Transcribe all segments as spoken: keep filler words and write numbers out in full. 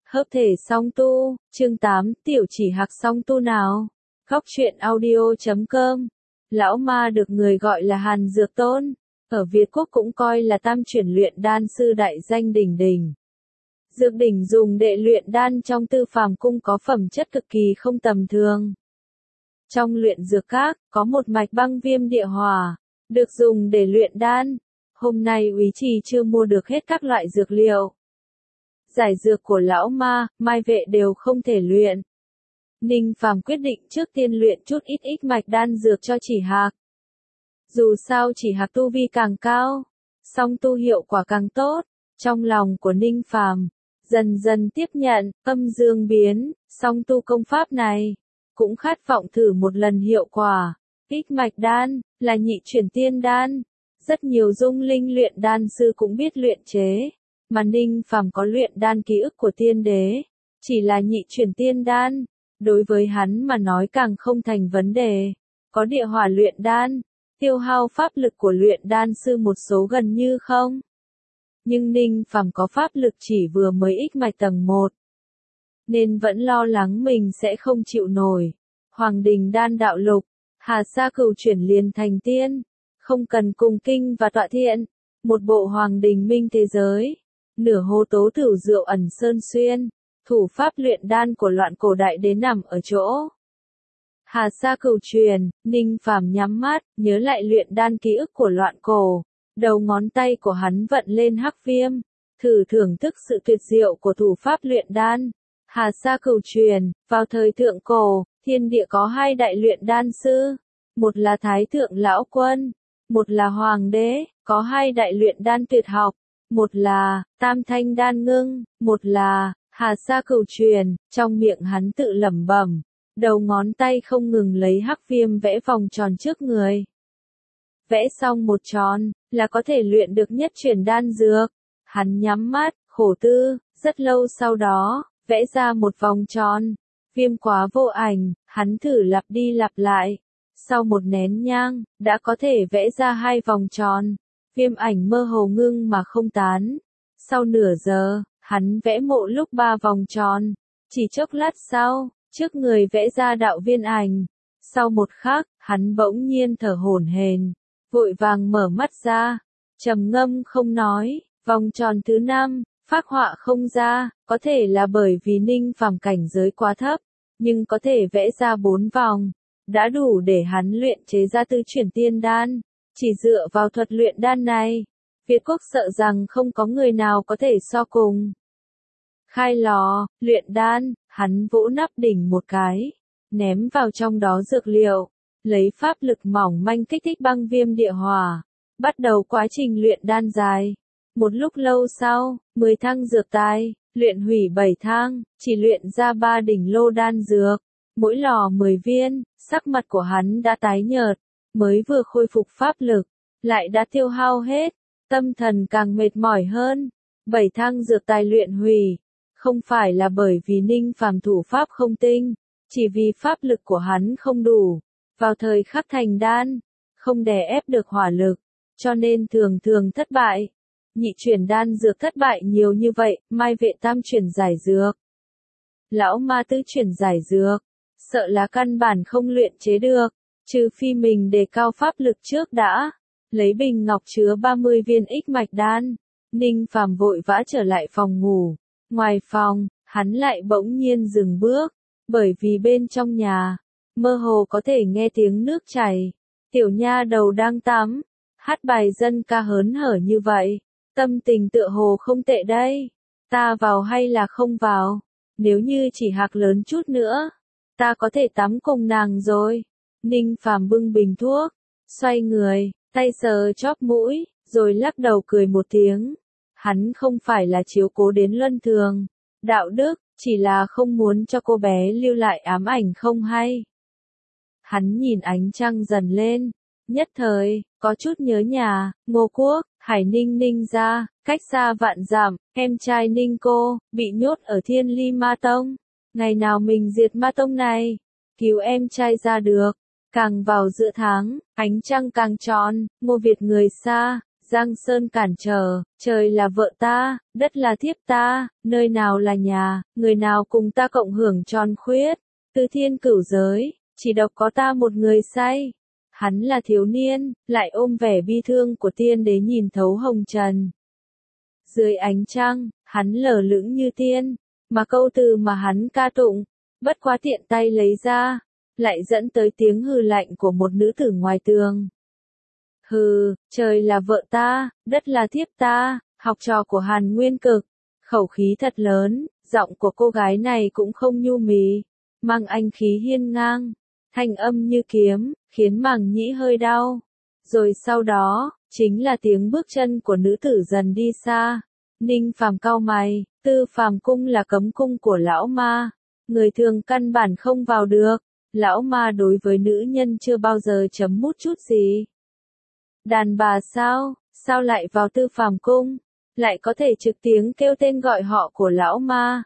Hợp thể song tu, chương tám, tiểu chỉ hạc song tu nào. Góc truyện audio chấm com. Lão ma được người gọi là Hàn Dược Tôn, ở Việt Quốc cũng coi là tam chuyển luyện đan sư đại danh đỉnh đỉnh. Dược đỉnh dùng để luyện đan trong Tư Phàm cung có phẩm chất cực kỳ không tầm thường. Trong luyện dược các, có một mạch băng viêm địa hỏa, được dùng để luyện đan. Hôm nay úy trì chưa mua được hết các loại dược liệu. Giải dược của lão ma, mai vệ đều không thể luyện. Ninh Phàm quyết định trước tiên luyện chút ít ít mạch đan dược cho chỉ hạc. Dù sao chỉ hạc tu vi càng cao, song tu hiệu quả càng tốt. Trong lòng của Ninh Phàm dần dần tiếp nhận âm dương biến, song tu công pháp này, cũng khát vọng thử một lần hiệu quả. Ít mạch đan là nhị chuyển tiên đan, rất nhiều dung linh luyện đan sư cũng biết luyện chế. Mà Ninh Phàm có luyện đan ký ức của tiên đế, chỉ là nhị chuyển tiên đan, đối với hắn mà nói càng không thành vấn đề. Có địa hỏa luyện đan, tiêu hao pháp lực của luyện đan sư một số gần như không. Nhưng Ninh Phàm có pháp lực chỉ vừa mới ích mạch tầng một, nên vẫn lo lắng mình sẽ không chịu nổi. Hoàng đình đan đạo lục, Hà Sa Cửu chuyển liền thành tiên, không cần cùng kinh và tọa thiện, một bộ hoàng đình minh thế giới. Nửa hô tố thửu rượu ẩn sơn xuyên, thủ pháp luyện đan của loạn cổ đại đế nằm ở chỗ Hà Sa Cửu truyền. Ninh Phàm nhắm mắt, nhớ lại luyện đan ký ức của loạn cổ. Đầu ngón tay của hắn vận lên hắc viêm, thử thưởng thức sự tuyệt diệu của thủ pháp luyện đan. Hà Sa Cửu truyền, vào thời thượng cổ, thiên địa có hai đại luyện đan sư, một là Thái Thượng Lão Quân, một là Hoàng đế, có hai đại luyện đan tuyệt học. Một là Tam Thanh Đan Ngưng, một là Hà Sa Cửu truyền. Trong miệng hắn tự lẩm bẩm, đầu ngón tay không ngừng lấy hắc viêm vẽ vòng tròn trước người. Vẽ xong một tròn, là có thể luyện được nhất chuyển đan dược. Hắn nhắm mắt, khổ tư, rất lâu sau đó, vẽ ra một vòng tròn. Viêm quá vô ảnh, hắn thử lặp đi lặp lại. Sau một nén nhang, đã có thể vẽ ra hai vòng tròn. Viêm ảnh mơ hồ ngưng mà không tán. Sau nửa giờ, hắn vẽ mộ lúc ba vòng tròn. Chỉ chốc lát sau, trước người vẽ ra đạo viên ảnh. Sau một khắc, hắn bỗng nhiên thở hổn hển, vội vàng mở mắt ra, trầm ngâm không nói. Vòng tròn thứ năm, phác họa không ra, có thể là bởi vì Ninh Phàm cảnh giới quá thấp, nhưng có thể vẽ ra bốn vòng, đã đủ để hắn luyện chế ra tứ chuyển tiên đan. Chỉ dựa vào thuật luyện đan này, Việt Quốc sợ rằng không có người nào có thể so cùng. Khai lò, luyện đan, hắn vỗ nắp đỉnh một cái, ném vào trong đó dược liệu, lấy pháp lực mỏng manh kích thích băng viêm địa hỏa, bắt đầu quá trình luyện đan dài. Một lúc lâu sau, mười thang dược tài, luyện hủy bảy thang, chỉ luyện ra ba đỉnh lô đan dược, mỗi lò mười viên. Sắc mặt của hắn đã tái nhợt, mới vừa khôi phục pháp lực, lại đã tiêu hao hết, tâm thần càng mệt mỏi hơn. Bảy thang dược tài luyện hủy, không phải là bởi vì Ninh Phàm thủ pháp không tinh, chỉ vì pháp lực của hắn không đủ, vào thời khắc thành đan, không đè ép được hỏa lực, cho nên thường thường thất bại. Nhị chuyển đan dược thất bại nhiều như vậy, mai vệ tam chuyển giải dược, lão ma tứ chuyển giải dược, sợ là căn bản không luyện chế được. Trừ phi mình đề cao pháp lực trước đã. Lấy bình ngọc chứa ba mươi viên ích mạch đan, Ninh Phàm vội vã trở lại phòng ngủ. Ngoài phòng, hắn lại bỗng nhiên dừng bước, bởi vì bên trong nhà, mơ hồ có thể nghe tiếng nước chảy. Tiểu nha đầu đang tắm, hát bài dân ca hớn hở như vậy, tâm tình tựa hồ không tệ đây. Ta vào hay là không vào? Nếu như chỉ hạc lớn chút nữa, ta có thể tắm cùng nàng rồi. Ninh Phàm bưng bình thuốc, xoay người, tay sờ chóp mũi, rồi lắc đầu cười một tiếng. Hắn không phải là chiếu cố đến luân thường, đạo đức, chỉ là không muốn cho cô bé lưu lại ám ảnh không hay. Hắn nhìn ánh trăng dần lên, nhất thời, có chút nhớ nhà. Ngô Quốc, Hải Ninh Ninh ra, cách xa vạn dặm, em trai Ninh cô, bị nhốt ở Thiên Ly Ma Tông. Ngày nào mình diệt ma tông này, cứu em trai ra được. Càng vào giữa tháng, ánh trăng càng tròn, Ngô Việt người xa, Giang Sơn cản trở, trời là vợ ta, đất là thiếp ta, nơi nào là nhà, người nào cùng ta cộng hưởng tròn khuyết, từ thiên cửu giới, chỉ độc có ta một người say. Hắn là thiếu niên, lại ôm vẻ bi thương của tiên đế nhìn thấu hồng trần. Dưới ánh trăng, hắn lờ lững như tiên, mà câu từ mà hắn ca tụng, bất quá tiện tay lấy ra, lại dẫn tới tiếng hừ lạnh của một nữ tử ngoài tường. Hừ, trời là vợ ta, đất là thiếp ta, học trò của Hàn Nguyên Cực, khẩu khí thật lớn, giọng của cô gái này cũng không nhu mì, mang anh khí hiên ngang, thanh âm như kiếm, khiến màng nhĩ hơi đau. Rồi sau đó, chính là tiếng bước chân của nữ tử dần đi xa. Ninh Phàm cau mày, Tư Phàm cung là cấm cung của lão ma, người thường căn bản không vào được, lão ma đối với nữ nhân chưa bao giờ chấm mút chút gì. Đàn bà sao, sao lại vào Tư Phàm cung, lại có thể trực tiếng kêu tên gọi họ của lão ma.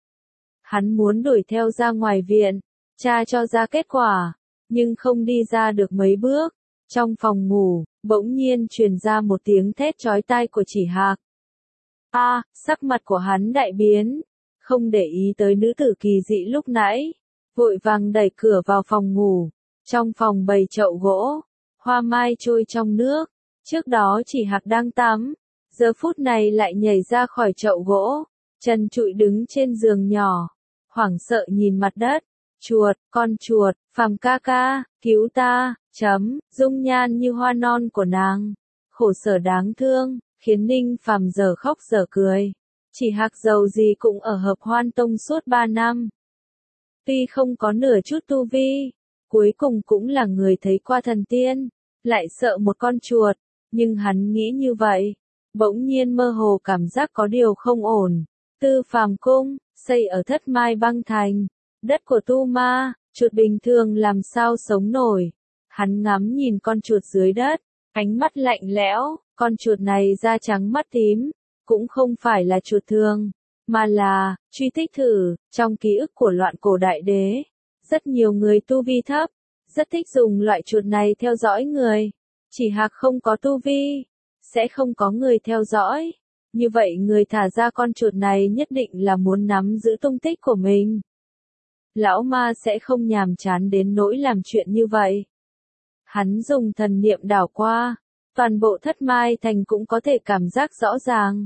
Hắn muốn đuổi theo ra ngoài viện, tra cho ra kết quả, nhưng không đi ra được mấy bước, trong phòng ngủ, bỗng nhiên truyền ra một tiếng thét chói tai của Chỉ Hạc. A, à, sắc mặt của hắn đại biến, không để ý tới nữ tử kỳ dị lúc nãy, vội vàng đẩy cửa vào phòng ngủ, trong phòng bày chậu gỗ, hoa mai trôi trong nước, trước đó Chỉ Hạc đang tắm, giờ phút này lại nhảy ra khỏi chậu gỗ, chân trụi đứng trên giường nhỏ, hoảng sợ nhìn mặt đất. Chuột, con chuột, Phàm ca ca, cứu ta, chấm, dung nhan như hoa non của nàng, khổ sở đáng thương, khiến Ninh Phàm giờ khóc giờ cười. Chỉ Hạc giàu gì cũng ở Hợp Hoan Tông suốt ba năm. Tuy không có nửa chút tu vi, cuối cùng cũng là người thấy qua thần tiên, lại sợ một con chuột, nhưng hắn nghĩ như vậy, bỗng nhiên mơ hồ cảm giác có điều không ổn. Tư Phàm cung, xây ở Thất Mai Băng Thành. Đất của tu ma, chuột bình thường làm sao sống nổi. Hắn ngắm nhìn con chuột dưới đất, ánh mắt lạnh lẽo, con chuột này da trắng mắt tím, cũng không phải là chuột thường, mà là, truy tích thử, trong ký ức của loạn cổ đại đế. Rất nhiều người tu vi thấp, rất thích dùng loại chuột này theo dõi người. Chỉ Hạc không có tu vi, sẽ không có người theo dõi. Như vậy người thả ra con chuột này nhất định là muốn nắm giữ tung tích của mình. Lão ma sẽ không nhàm chán đến nỗi làm chuyện như vậy. Hắn dùng thần niệm đảo qua, toàn bộ Thất Mai Thành cũng có thể cảm giác rõ ràng.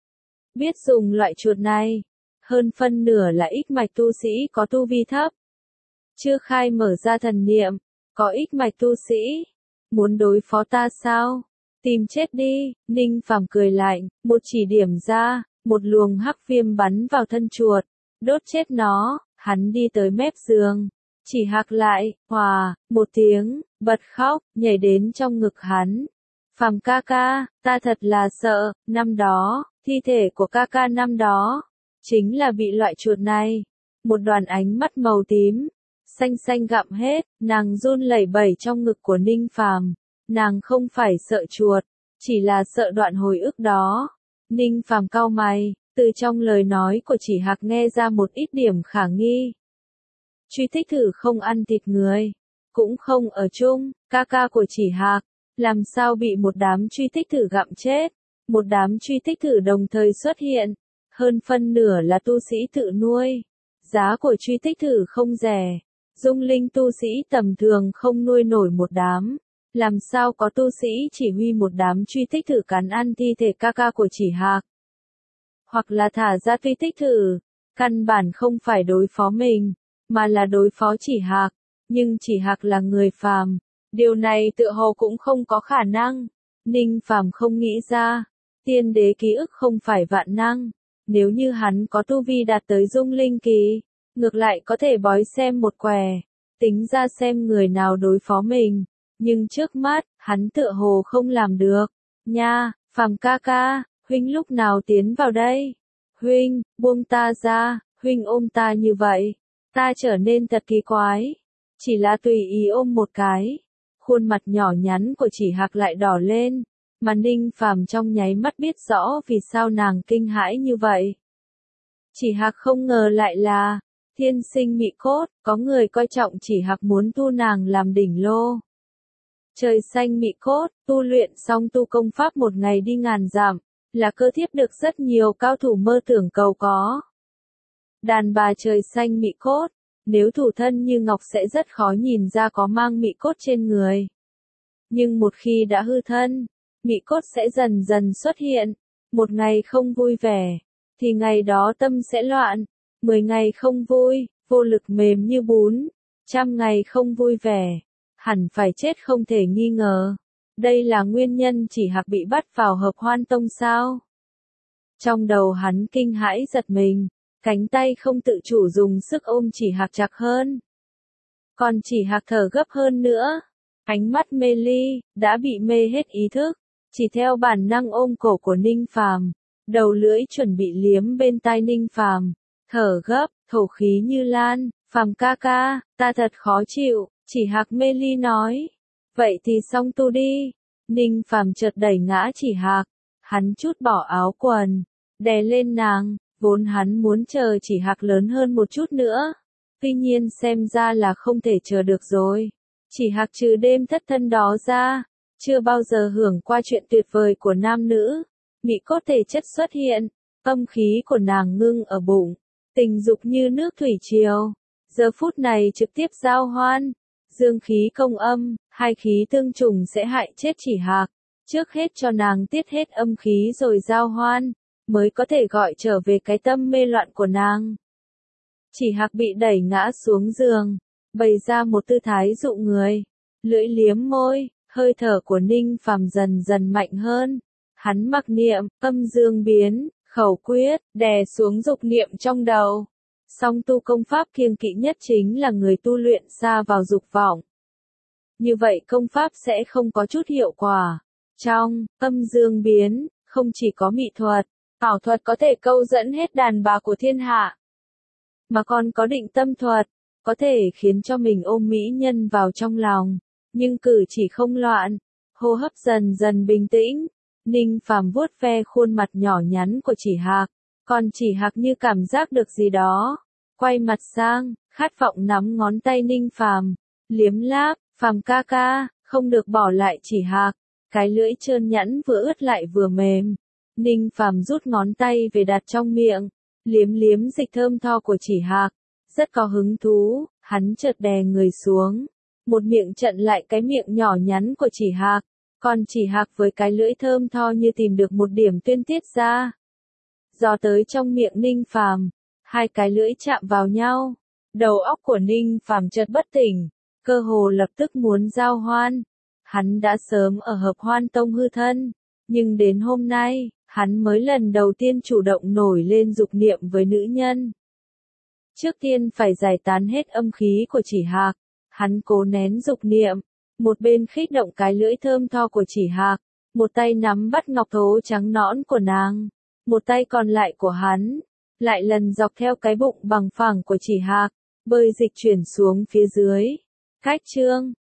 Biết dùng loại chuột này, hơn phân nửa là ích mạch tu sĩ có tu vi thấp. Chưa khai mở ra thần niệm, có ích mạch tu sĩ, muốn đối phó ta sao? Tìm chết đi, Ninh Phàm cười lạnh, một chỉ điểm ra, một luồng hắc viêm bắn vào thân chuột, đốt chết nó. Hắn đi tới mép giường, Chỉ Hạc lại, hòa, một tiếng, bật khóc, nhảy đến trong ngực hắn. Phàm ca ca, ta thật là sợ, năm đó, thi thể của ca ca năm đó, chính là bị loại chuột này. Một đoàn ánh mắt màu tím, xanh xanh gặm hết, nàng run lẩy bẩy trong ngực của Ninh Phàm. Nàng không phải sợ chuột, chỉ là sợ đoạn hồi ức đó. Ninh Phàm cau mày. Từ trong lời nói của Chỉ Hạc nghe ra một ít điểm khả nghi. Truy tích thử không ăn thịt người, cũng không ở chung, ca ca của Chỉ Hạc, làm sao bị một đám truy tích thử gặm chết, một đám truy tích thử đồng thời xuất hiện, hơn phân nửa là tu sĩ tự nuôi, giá của truy tích thử không rẻ, dung linh tu sĩ tầm thường không nuôi nổi một đám, làm sao có tu sĩ chỉ huy một đám truy tích thử cắn ăn thi thể ca ca của Chỉ Hạc. Hoặc là thả ra truy tích thử, căn bản không phải đối phó mình, mà là đối phó Chỉ Hạc, nhưng Chỉ Hạc là người phàm, điều này tựa hồ cũng không có khả năng. Ninh Phàm không nghĩ ra, tiên đế ký ức không phải vạn năng, nếu như hắn có tu vi đạt tới dung linh kỳ, ngược lại có thể bói xem một quẻ, tính ra xem người nào đối phó mình, nhưng trước mắt, hắn tựa hồ không làm được. Nha, Phàm ca ca, huynh lúc nào tiến vào đây? Huynh, buông ta ra, huynh ôm ta như vậy, ta trở nên thật kỳ quái. Chỉ là tùy ý ôm một cái, khuôn mặt nhỏ nhắn của Chỉ Hạc lại đỏ lên, mà Ninh Phàm trong nháy mắt biết rõ vì sao nàng kinh hãi như vậy. Chỉ Hạc không ngờ lại là thiên sinh mị cốt, có người coi trọng Chỉ Hạc muốn thu nàng làm đỉnh lô. Trời xanh mị cốt, tu luyện xong tu công pháp một ngày đi ngàn dặm, là cơ thiếp được rất nhiều cao thủ mơ tưởng cầu có. Đàn bà trời xanh mị cốt, nếu thủ thân như ngọc sẽ rất khó nhìn ra có mang mị cốt trên người. Nhưng một khi đã hư thân, mị cốt sẽ dần dần xuất hiện. Một ngày không vui vẻ, thì ngày đó tâm sẽ loạn. Mười ngày không vui, vô lực mềm như bún. Trăm ngày không vui vẻ, hẳn phải chết không thể nghi ngờ. Đây là nguyên nhân Chỉ Hạc bị bắt vào Hợp Hoan Tông sao? Trong đầu hắn kinh hãi giật mình, cánh tay không tự chủ dùng sức ôm Chỉ Hạc chặt hơn. Còn Chỉ Hạc thở gấp hơn nữa, ánh mắt mê ly, đã bị mê hết ý thức, chỉ theo bản năng ôm cổ của Ninh Phàm, đầu lưỡi chuẩn bị liếm bên tai Ninh Phàm, thở gấp, thổ khí như lan. Phàm ca ca, ta thật khó chịu, Chỉ Hạc mê ly nói. Vậy thì xong tu đi. Ninh Phàm chợt đẩy ngã Chỉ Hạc, hắn chút bỏ áo quần, đè lên nàng, vốn hắn muốn chờ Chỉ Hạc lớn hơn một chút nữa. Tuy nhiên xem ra là không thể chờ được rồi. Chỉ Hạc trừ đêm thất thân đó ra, chưa bao giờ hưởng qua chuyện tuyệt vời của nam nữ. Mị cốt thể chất xuất hiện, âm khí của nàng ngưng ở bụng, tình dục như nước thủy triều. Giờ phút này trực tiếp giao hoan, dương khí công âm, hai khí tương trùng sẽ hại chết Chỉ Hạc. Trước hết cho nàng tiết hết âm khí rồi giao hoan, mới có thể gọi trở về cái tâm mê loạn của nàng. Chỉ Hạc bị đẩy ngã xuống giường, bày ra một tư thái dụ người, lưỡi liếm môi, hơi thở của Ninh Phàm dần dần mạnh hơn. Hắn mặc niệm, âm dương biến, khẩu quyết, đè xuống dục niệm trong đầu. Song tu công pháp kiêng kỵ nhất chính là người tu luyện xa vào dục vọng. Như vậy công pháp sẽ không có chút hiệu quả. Trong âm dương biến, không chỉ có mỹ thuật, ảo thuật có thể câu dẫn hết đàn bà của thiên hạ, mà còn có định tâm thuật, có thể khiến cho mình ôm mỹ nhân vào trong lòng, nhưng cử chỉ không loạn, hô hấp dần dần bình tĩnh. Ninh Phàm vuốt ve khuôn mặt nhỏ nhắn của Chỉ Hạc, còn Chỉ Hạc như cảm giác được gì đó, quay mặt sang, khát vọng nắm ngón tay Ninh Phàm, liếm láp. Phàm ca ca, không được bỏ lại Chỉ Hạc, cái lưỡi trơn nhẵn vừa ướt lại vừa mềm. Ninh Phàm rút ngón tay về đặt trong miệng, liếm liếm dịch thơm tho của Chỉ Hạc, rất có hứng thú. Hắn chợt đè người xuống, một miệng chặn lại cái miệng nhỏ nhắn của Chỉ Hạc, còn Chỉ Hạc với cái lưỡi thơm tho như tìm được một điểm tuyên tiết ra, dò tới trong miệng Ninh Phàm, hai cái lưỡi chạm vào nhau, đầu óc của Ninh Phàm chợt bất tỉnh, cơ hồ lập tức muốn giao hoan. Hắn đã sớm ở Hợp Hoan Tông hư thân, nhưng đến hôm nay, hắn mới lần đầu tiên chủ động nổi lên dục niệm với nữ nhân. Trước tiên phải giải tán hết âm khí của Chỉ Hạc, hắn cố nén dục niệm, một bên khích động cái lưỡi thơm tho của Chỉ Hạc, một tay nắm bắt ngọc thố trắng nõn của nàng, một tay còn lại của hắn, lại lần dọc theo cái bụng bằng phẳng của Chỉ Hạc, bơi dịch chuyển xuống phía dưới. Cách chương